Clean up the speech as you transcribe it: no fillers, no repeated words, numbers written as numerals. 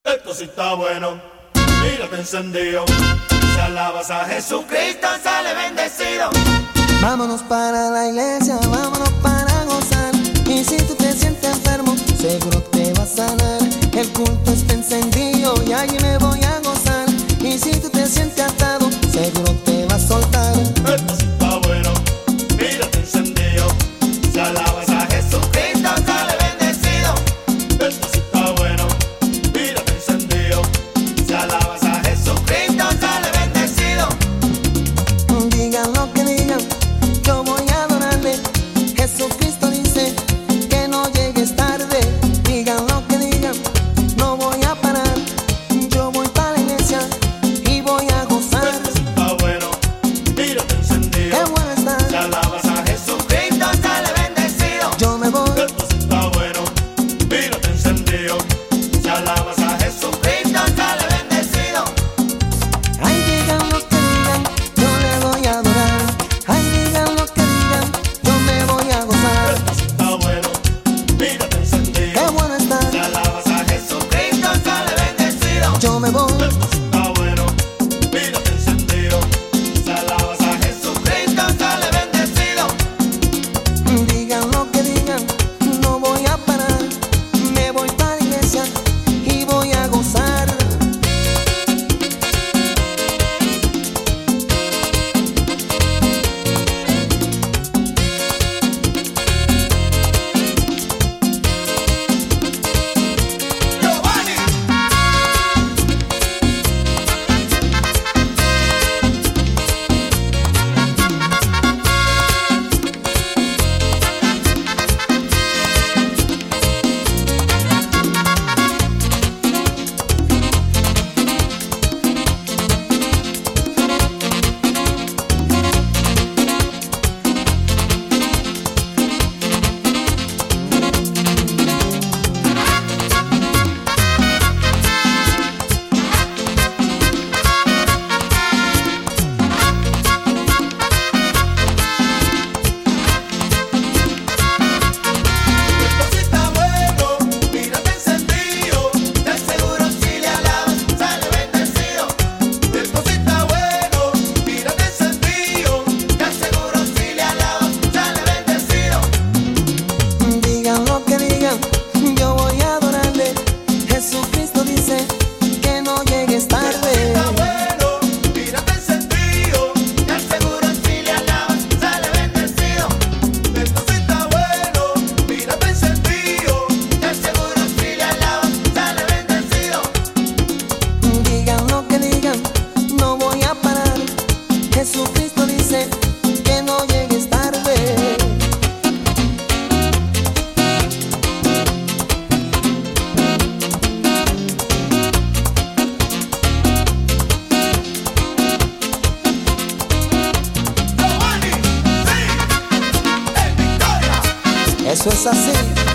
Esto sí está bueno, mírate encendido. Si alabas a Jesucristo, sale bendecido. Vámonos para la iglesia, vámonos para gozar. Y si tú te sientes enfermo, seguro te va a sanar. El culto está encendido y allí me voy a gozar. Y si tú te sientes atado, seguro te va a soltar. Esto sí está bueno, mírate encendido. Si alabas a Jesucristo, sale bendecido. Esto sí está bueno, mírate encendido. Si alabas a Jesucristo, sale bendecido. Digan lo que digan, yo voy a adorarle. Jesucristo dice que no llegues tarde. Digan lo que digan, no voy a parar. Yo voy para la iglesia y voy a gozar. Esto sí está bueno, mírate encendido. Qué bueno está. Si alabas a Jesucristo, sale bendecido. Yo me voy. Esto sí está bueno, mírate encendido. Si alabas a Jesucristo, sale bendecido. Ay, digan lo que digan, yo le voy a adorar. Ay, digan lo que digan, yo me voy a gozar. Esto sí está bueno, mírate encendido. Qué bueno está. Si alabas a Jesucristo, sale bendecido. Yo me voy. Esto sí está bueno, mírate encendido. Si alabas a Jesucristo, sale bendecido. Digan lo que digan, no voy a parar. Me voy para la iglesia y voy a gozar. Giovanni. Esto sí está bueno, mírate encendido. De seguro si le alabas, sale bendecido. Esto sí está bueno, mírate encendido. De seguro si le alabas, sale bendecido. Digan lo que digan, yo voy a adorarle. Jesucristo dice que no llegues Esto sí tarde. está bueno, mírate encendido. De seguro si le alabas, sale bendecido. Esto sí está bueno, mírate encendido. De seguro si le alabas, sale bendecido. Digan lo que digan, no voy a parar. Jesucristo dice que no llegues tarde. Giovanni, sí, en victoria. Eso es así.